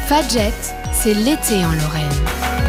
Fadjet, c'est l'été en Lorraine.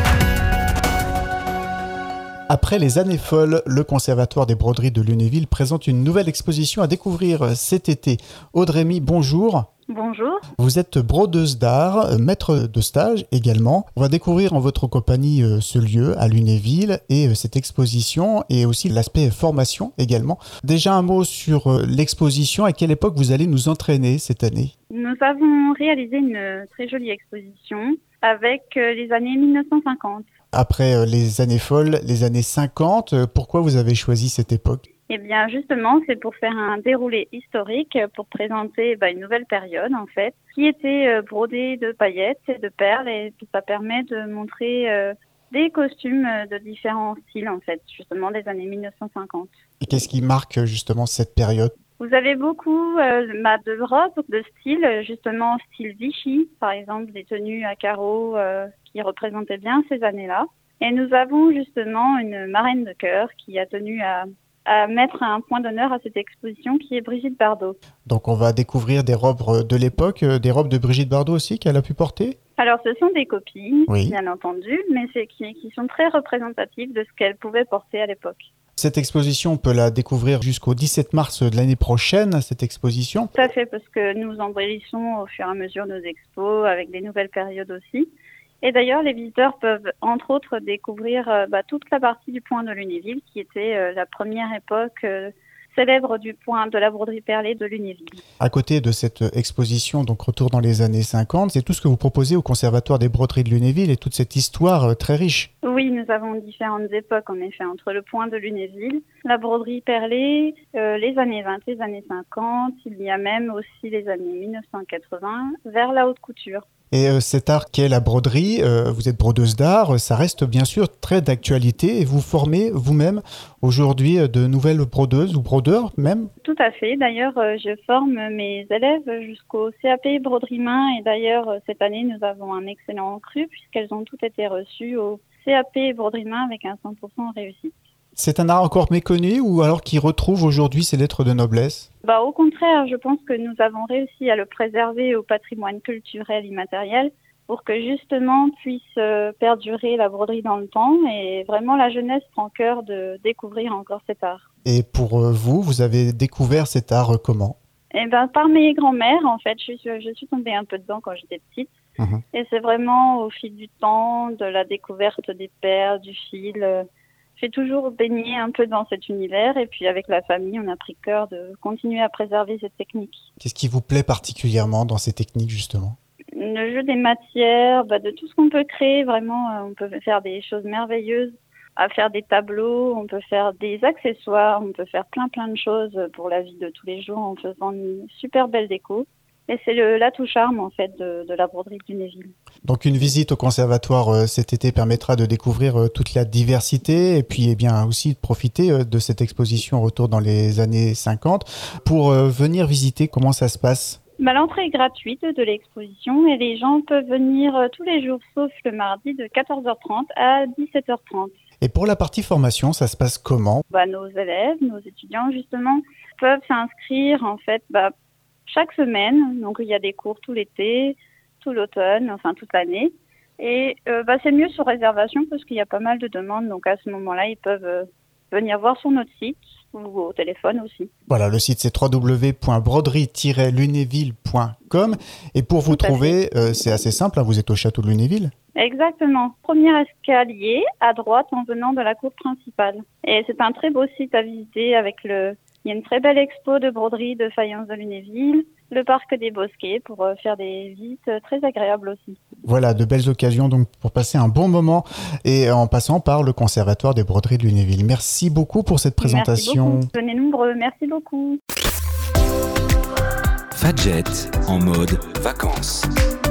Après les années folles, le Conservatoire des broderies de Lunéville présente une nouvelle exposition à découvrir cet été. Aude Rémy, bonjour. Bonjour. Vous êtes brodeuse d'art, maître de stage également. On va découvrir en votre compagnie ce lieu à Lunéville et cette exposition et aussi l'aspect formation également. Déjà un mot sur l'exposition. À quelle époque vous allez nous entraîner cette année ? Nous avons réalisé une très jolie exposition avec les années 1950. Après les années folles, les années 50, pourquoi vous avez choisi cette époque ? Eh bien, justement, c'est pour faire un déroulé historique, pour présenter une nouvelle période, en fait, qui était brodée de paillettes et de perles, et ça permet de montrer des costumes de différents styles, en fait, justement, des années 1950. Et qu'est-ce qui marque justement cette période ? Vous avez beaucoup de robes de style, justement, style Vichy, par exemple, des tenues à carreaux qui représentaient bien ces années-là. Et nous avons justement une marraine de chœur qui a tenu à mettre un point d'honneur à cette exposition qui est Brigitte Bardot. Donc on va découvrir des robes de l'époque, des robes de Brigitte Bardot aussi qu'elle a pu porter ? Alors ce sont des copies, oui, bien entendu, mais c'est qui sont très représentatives de ce qu'elle pouvait porter à l'époque. Cette exposition, on peut la découvrir jusqu'au 17 mars de l'année prochaine, cette exposition. Tout à fait, parce que nous embellissons au fur et à mesure nos expos avec des nouvelles périodes aussi. Et d'ailleurs, les visiteurs peuvent, entre autres, découvrir toute la partie du point de Lunéville, qui était la première époque célèbre du point de la broderie perlée de Lunéville. À côté de cette exposition, donc retour dans les années 50, c'est tout ce que vous proposez au Conservatoire des broderies de Lunéville et toute cette histoire très riche. Oui, nous avons différentes époques, en effet, entre le point de Lunéville, la broderie perlée, les années 20, les années 50, il y a même aussi les années 1980, vers la haute couture. Et cet art qu'est la broderie, vous êtes brodeuse d'art, ça reste bien sûr très d'actualité et vous formez vous-même aujourd'hui de nouvelles brodeuses ou brodeurs même ? Tout à fait. D'ailleurs, je forme mes élèves jusqu'au CAP broderie main et d'ailleurs, cette année, nous avons un excellent cru puisqu'elles ont toutes été reçues au CAP broderie main avec un 100% réussite. C'est un art encore méconnu ou alors qui retrouve aujourd'hui ses lettres de noblesse ? Au contraire, je pense que nous avons réussi à le préserver au patrimoine culturel immatériel pour que justement puisse perdurer la broderie dans le temps et vraiment la jeunesse prend cœur de découvrir encore cet art. Et pour vous, vous avez découvert cet art comment ? Par mes grands-mères, en fait, je suis tombée un peu dedans quand j'étais petite. Et c'est vraiment au fil du temps, de la découverte des perles, du fil. J'ai toujours baigné un peu dans cet univers et puis avec la famille, on a pris cœur de continuer à préserver cette technique. Qu'est-ce qui vous plaît particulièrement dans ces techniques justement ? Le jeu des matières, de tout ce qu'on peut créer, vraiment, on peut faire des choses merveilleuses, à faire des tableaux, on peut faire des accessoires, on peut faire plein de choses pour la vie de tous les jours en faisant une super belle déco. Et c'est l'atout charme en fait de la broderie de Lunéville. Donc une visite au conservatoire cet été permettra de découvrir toute la diversité et puis aussi de profiter de cette exposition retour dans les années 50. Pour venir visiter, comment ça se passe ? L'entrée est gratuite de l'exposition et les gens peuvent venir tous les jours sauf le mardi de 14h30 à 17h30. Et pour la partie formation, ça se passe comment ? Nos élèves, nos étudiants justement peuvent s'inscrire en fait chaque semaine, donc il y a des cours tout l'été, tout l'automne, enfin toute l'année. Et c'est mieux sur réservation parce qu'il y a pas mal de demandes. Donc à ce moment-là, ils peuvent venir voir sur notre site ou au téléphone aussi. Voilà, le site c'est www.broderie-lunéville.com. Et pour vous trouver, c'est assez simple, vous êtes au château de Lunéville ? Exactement. Premier escalier à droite en venant de la cour principale. Et c'est un très beau site à visiter avec il y a une très belle expo de broderie de faïence de Lunéville, le parc des Bosquets pour faire des visites très agréables aussi. Voilà, de belles occasions donc pour passer un bon moment et en passant par le Conservatoire des broderies de Lunéville. Merci beaucoup pour cette présentation. Merci beaucoup. Venez nombreux, merci beaucoup. Fadjet en mode vacances.